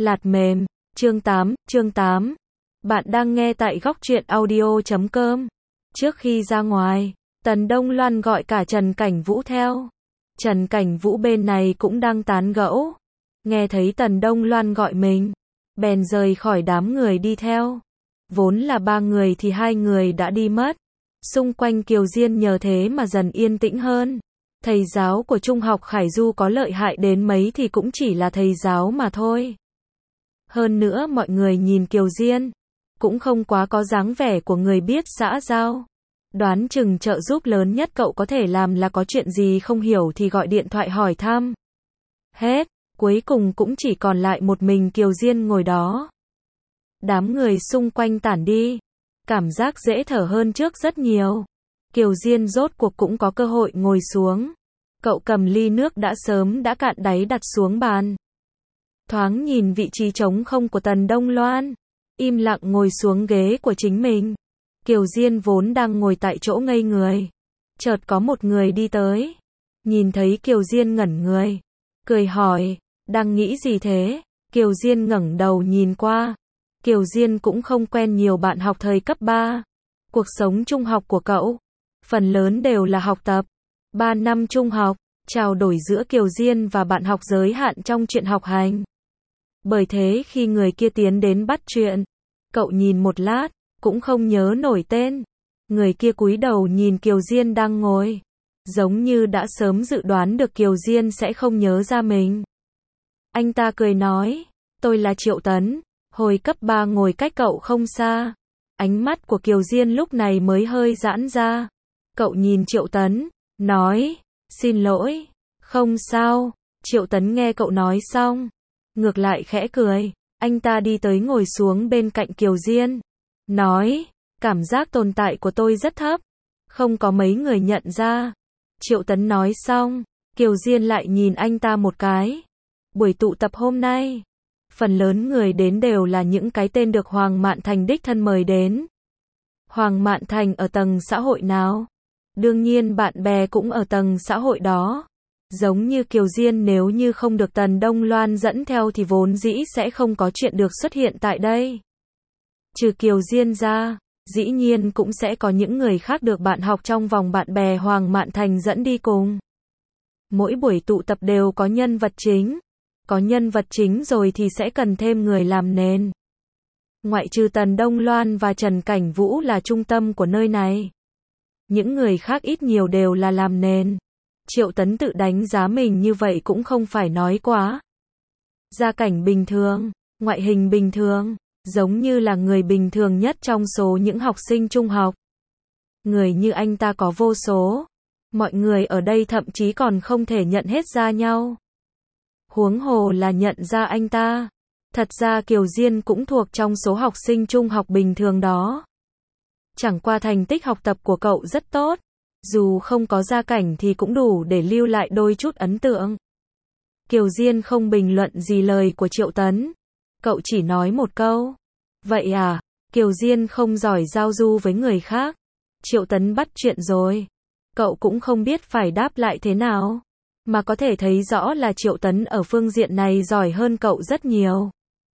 Lạt mềm, chương 8. Bạn đang nghe tại góc truyện audio.com. Trước khi ra ngoài, Tần Đông Loan gọi cả Trần Cảnh Vũ theo. Trần Cảnh Vũ bên này cũng đang tán gẫu. Nghe thấy Tần Đông Loan gọi mình, bèn rời khỏi đám người đi theo. Vốn là 3 người thì 2 người đã đi mất. Xung quanh Kiều Diên nhờ thế mà dần yên tĩnh hơn. Thầy giáo của Trung học Khải Du có lợi hại đến mấy thì cũng chỉ là thầy giáo mà thôi. Hơn nữa mọi người nhìn Kiều Diên, cũng không quá có dáng vẻ của người biết xã giao. Đoán chừng trợ giúp lớn nhất cậu có thể làm là có chuyện gì không hiểu thì gọi điện thoại hỏi thăm. Hết, cuối cùng cũng chỉ còn lại một mình Kiều Diên ngồi đó. Đám người xung quanh tản đi, cảm giác dễ thở hơn trước rất nhiều. Kiều Diên rốt cuộc cũng có cơ hội ngồi xuống. Cậu cầm ly nước đã sớm đã cạn đáy đặt xuống bàn. Thoáng nhìn vị trí trống không của Tần Đông Loan, im lặng ngồi xuống ghế của chính mình. Kiều Diên vốn đang ngồi tại chỗ ngây người. Chợt có một người đi tới. Nhìn thấy Kiều Diên ngẩn người, cười hỏi, đang nghĩ gì thế? Kiều Diên ngẩng đầu nhìn qua. Kiều Diên cũng không quen nhiều bạn học thời cấp 3. Cuộc sống trung học của cậu, phần lớn đều là học tập. 3 năm trung học, trao đổi giữa Kiều Diên và bạn học giới hạn trong chuyện học hành. Bởi thế khi người kia tiến đến bắt chuyện, cậu nhìn một lát, cũng không nhớ nổi tên. Người kia cúi đầu nhìn Kiều Diên đang ngồi, giống như đã sớm dự đoán được Kiều Diên sẽ không nhớ ra mình. Anh ta cười nói, tôi là Triệu Tấn, hồi cấp 3 ngồi cách cậu không xa. Ánh mắt của Kiều Diên lúc này mới hơi giãn ra. Cậu nhìn Triệu Tấn, nói, xin lỗi, không sao. Triệu Tấn nghe cậu nói xong, ngược lại khẽ cười. Anh ta đi tới ngồi xuống bên cạnh Kiều Diên, nói, cảm giác tồn tại của tôi rất thấp, không có mấy người nhận ra. Triệu Tấn nói xong, Kiều Diên lại nhìn anh ta một cái. Buổi tụ tập hôm nay, phần lớn người đến đều là những cái tên được Hoàng Mạn Thành đích thân mời đến. Hoàng Mạn Thành ở tầng xã hội nào? Đương nhiên bạn bè cũng ở tầng xã hội đó. Giống như Kiều Diên nếu như không được Tần Đông Loan dẫn theo thì vốn dĩ sẽ không có chuyện được xuất hiện tại đây. Trừ Kiều Diên ra, dĩ nhiên cũng sẽ có những người khác được bạn học trong vòng bạn bè Hoàng Mạn Thành dẫn đi cùng. Mỗi buổi tụ tập đều có nhân vật chính. Có nhân vật chính rồi thì sẽ cần thêm người làm nền. Ngoại trừ Tần Đông Loan và Trần Cảnh Vũ là trung tâm của nơi này. Những người khác ít nhiều đều là làm nền. Triệu Tấn tự đánh giá mình như vậy cũng không phải nói quá. Gia cảnh bình thường, ngoại hình bình thường, giống như là người bình thường nhất trong số những học sinh trung học. Người như anh ta có vô số. Mọi người ở đây thậm chí còn không thể nhận hết ra nhau. Huống hồ là nhận ra anh ta. Thật ra Kiều Diên cũng thuộc trong số học sinh trung học bình thường đó. Chẳng qua thành tích học tập của cậu rất tốt. Dù không có gia cảnh thì cũng đủ để lưu lại đôi chút ấn tượng. Kiều Diên không bình luận gì lời của Triệu Tấn. Cậu chỉ nói một câu. Vậy à, Kiều Diên không giỏi giao du với người khác. Triệu Tấn bắt chuyện rồi. Cậu cũng không biết phải đáp lại thế nào. Mà có thể thấy rõ là Triệu Tấn ở phương diện này giỏi hơn cậu rất nhiều.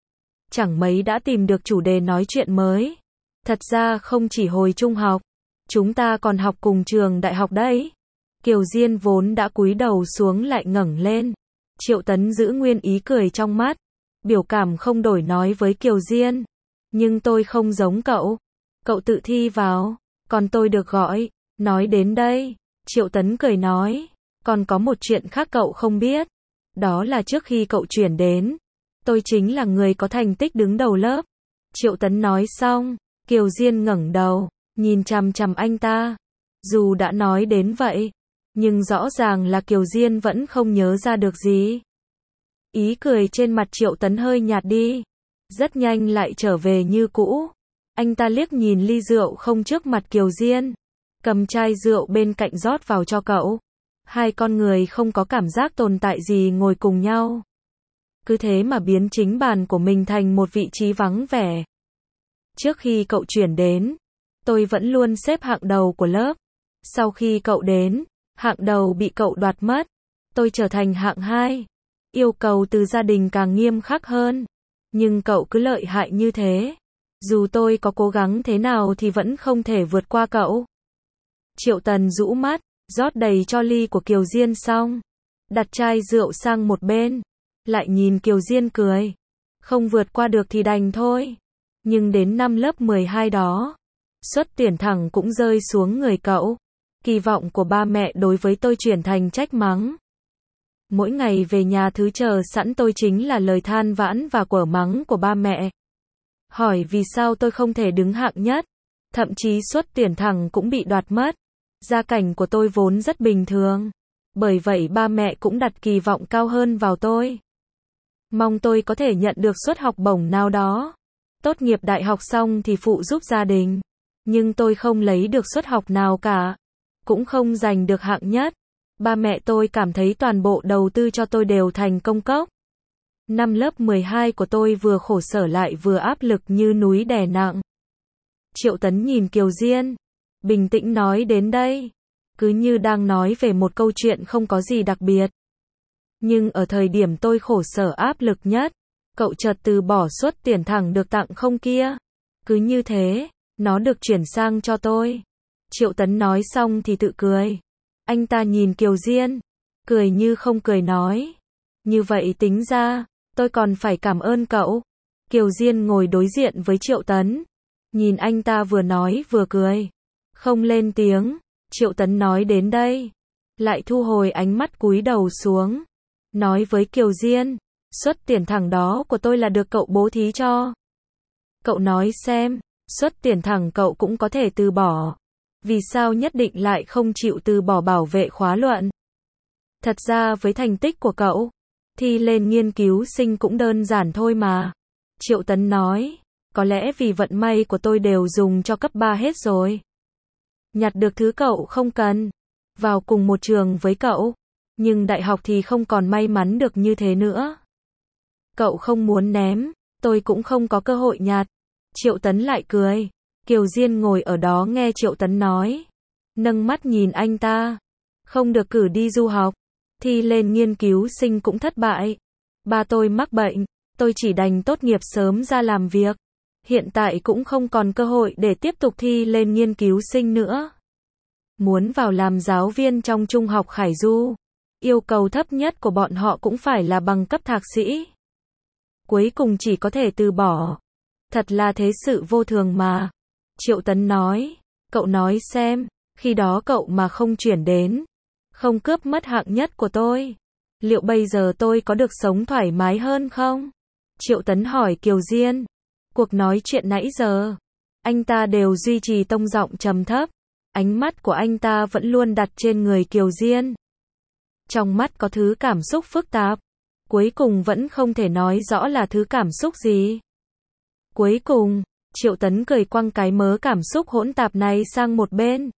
Chẳng mấy đã tìm được chủ đề nói chuyện mới. Thật ra không chỉ hồi trung học, chúng ta còn học cùng trường đại học đấy. Kiều Diên vốn đã cúi đầu xuống lại ngẩng lên. Triệu Tấn giữ nguyên ý cười trong mắt. Biểu cảm không đổi nói với Kiều Diên. Nhưng tôi không giống cậu. Cậu tự thi vào, còn tôi được gọi. Nói đến đây, Triệu Tấn cười nói. Còn có một chuyện khác cậu không biết. Đó là trước khi cậu chuyển đến, tôi chính là người có thành tích đứng đầu lớp. Triệu Tấn nói xong, Kiều Diên ngẩng đầu, nhìn chằm chằm anh ta. Dù đã nói đến vậy, nhưng rõ ràng là Kiều Diên vẫn không nhớ ra được gì. Ý cười trên mặt Triệu Tấn hơi nhạt đi. Rất nhanh lại trở về như cũ. Anh ta liếc nhìn ly rượu không trước mặt Kiều Diên. Cầm chai rượu bên cạnh rót vào cho cậu. Hai con người không có cảm giác tồn tại gì ngồi cùng nhau. Cứ thế mà biến chính bàn của mình thành một vị trí vắng vẻ. Trước khi cậu chuyển đến, tôi vẫn luôn xếp hạng đầu của lớp. Sau khi cậu đến, hạng đầu bị cậu đoạt mất. Tôi trở thành hạng 2. Yêu cầu từ gia đình càng nghiêm khắc hơn. Nhưng cậu cứ lợi hại như thế. Dù tôi có cố gắng thế nào thì vẫn không thể vượt qua cậu. Triệu Tấn rũ mắt, rót đầy cho ly của Kiều Diên xong. Đặt chai rượu sang một bên. Lại nhìn Kiều Diên cười. Không vượt qua được thì đành thôi. Nhưng đến năm lớp 12 đó, suất tuyển thẳng cũng rơi xuống người cậu. Kỳ vọng của ba mẹ đối với tôi chuyển thành trách mắng. Mỗi ngày về nhà thứ chờ sẵn tôi chính là lời than vãn và quở mắng của ba mẹ. Hỏi vì sao tôi không thể đứng hạng nhất. Thậm chí suất tuyển thẳng cũng bị đoạt mất. Gia cảnh của tôi vốn rất bình thường. Bởi vậy ba mẹ cũng đặt kỳ vọng cao hơn vào tôi. Mong tôi có thể nhận được suất học bổng nào đó. Tốt nghiệp đại học xong thì phụ giúp gia đình. Nhưng tôi không lấy được suất học nào cả. Cũng không giành được hạng nhất. Ba mẹ tôi cảm thấy toàn bộ đầu tư cho tôi đều thành công cốc. Năm lớp 12 của tôi vừa khổ sở lại vừa áp lực như núi đè nặng. Triệu Tấn nhìn Kiều Diên. Bình tĩnh nói đến đây. Cứ như đang nói về một câu chuyện không có gì đặc biệt. Nhưng ở thời điểm tôi khổ sở áp lực nhất, cậu chợt từ bỏ suất tiền thẳng được tặng không kia. Cứ như thế, nó được chuyển sang cho tôi. Triệu Tấn nói xong thì tự cười. Anh ta nhìn Kiều Diên, cười như không cười nói. Như vậy tính ra, tôi còn phải cảm ơn cậu. Kiều Diên ngồi đối diện với Triệu Tấn. Nhìn anh ta vừa nói vừa cười. Không lên tiếng. Triệu Tấn nói đến đây. Lại thu hồi ánh mắt cúi đầu xuống. Nói với Kiều Diên. Suất tiền thẳng đó của tôi là được cậu bố thí cho. Cậu nói xem. Suất tiền thẳng cậu cũng có thể từ bỏ. Vì sao nhất định lại không chịu từ bỏ bảo vệ khóa luận? Thật ra với thành tích của cậu, thi lên nghiên cứu sinh cũng đơn giản thôi mà. Triệu Tấn nói. Có lẽ vì vận may của tôi đều dùng cho cấp 3 hết rồi. Nhặt được thứ cậu không cần. Vào cùng một trường với cậu. Nhưng đại học thì không còn may mắn được như thế nữa. Cậu không muốn ném, tôi cũng không có cơ hội nhặt. Triệu Tấn lại cười. Kiều Diên ngồi ở đó nghe Triệu Tấn nói. Nâng mắt nhìn anh ta. Không được cử đi du học. Thi lên nghiên cứu sinh cũng thất bại. Ba tôi mắc bệnh. Tôi chỉ đành tốt nghiệp sớm ra làm việc. Hiện tại cũng không còn cơ hội để tiếp tục thi lên nghiên cứu sinh nữa. Muốn vào làm giáo viên trong trung học Khải Du. Yêu cầu thấp nhất của bọn họ cũng phải là bằng cấp thạc sĩ. Cuối cùng chỉ có thể từ bỏ. Thật là thế sự vô thường mà. Triệu Tấn nói. Cậu nói xem, khi đó cậu mà không chuyển đến, không cướp mất hạng nhất của tôi, liệu bây giờ tôi có được sống thoải mái hơn không? Triệu Tấn hỏi Kiều Diên. Cuộc nói chuyện nãy giờ, anh ta đều duy trì tông giọng trầm thấp. Ánh mắt của anh ta vẫn luôn đặt trên người Kiều Diên. Trong mắt có thứ cảm xúc phức tạp. Cuối cùng vẫn không thể nói rõ là thứ cảm xúc gì. Cuối cùng, Triệu Tấn cười quăng cái mớ cảm xúc hỗn tạp này sang một bên.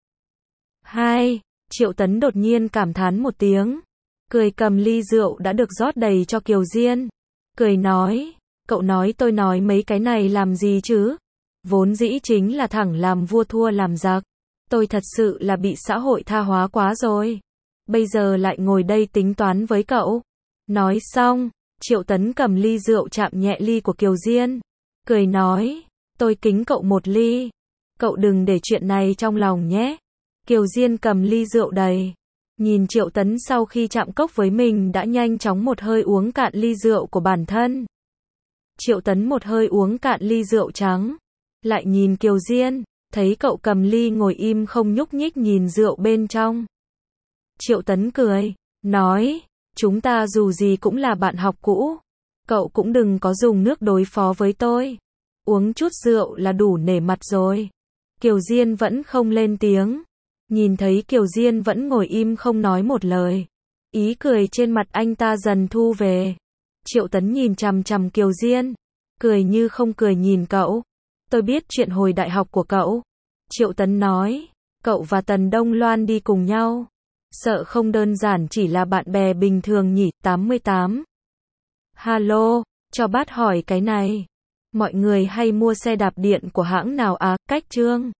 Triệu Tấn đột nhiên cảm thán một tiếng. Cười cầm ly rượu đã được rót đầy cho Kiều Diên. Cười nói, cậu nói tôi nói mấy cái này làm gì chứ? Vốn dĩ chính là thẳng làm vua thua làm giặc. Tôi thật sự là bị xã hội tha hóa quá rồi. Bây giờ lại ngồi đây tính toán với cậu. Nói xong, Triệu Tấn cầm ly rượu chạm nhẹ ly của Kiều Diên. Cười nói, tôi kính cậu một ly. Cậu đừng để chuyện này trong lòng nhé. Kiều Diên cầm ly rượu đầy. Nhìn Triệu Tấn sau khi chạm cốc với mình đã nhanh chóng một hơi uống cạn ly rượu của bản thân. Triệu Tấn một hơi uống cạn ly rượu trắng. Lại nhìn Kiều Diên, thấy cậu cầm ly ngồi im không nhúc nhích nhìn rượu bên trong. Triệu Tấn cười, nói, chúng ta dù gì cũng là bạn học cũ. Cậu cũng đừng có dùng nước đối phó với tôi. Uống chút rượu là đủ nể mặt rồi. Kiều Diên vẫn không lên tiếng. Nhìn thấy Kiều Diên vẫn ngồi im không nói một lời. Ý cười trên mặt anh ta dần thu về. Triệu Tấn nhìn chằm chằm Kiều Diên. Cười như không cười nhìn cậu. Tôi biết chuyện hồi đại học của cậu. Triệu Tấn nói. Cậu và Tần Đông Loan đi cùng nhau. Sợ không đơn giản chỉ là bạn bè bình thường nhỉ. 88. Hello, cho bát hỏi cái này. Mọi người hay mua xe đạp điện của hãng nào à? Cách Trương.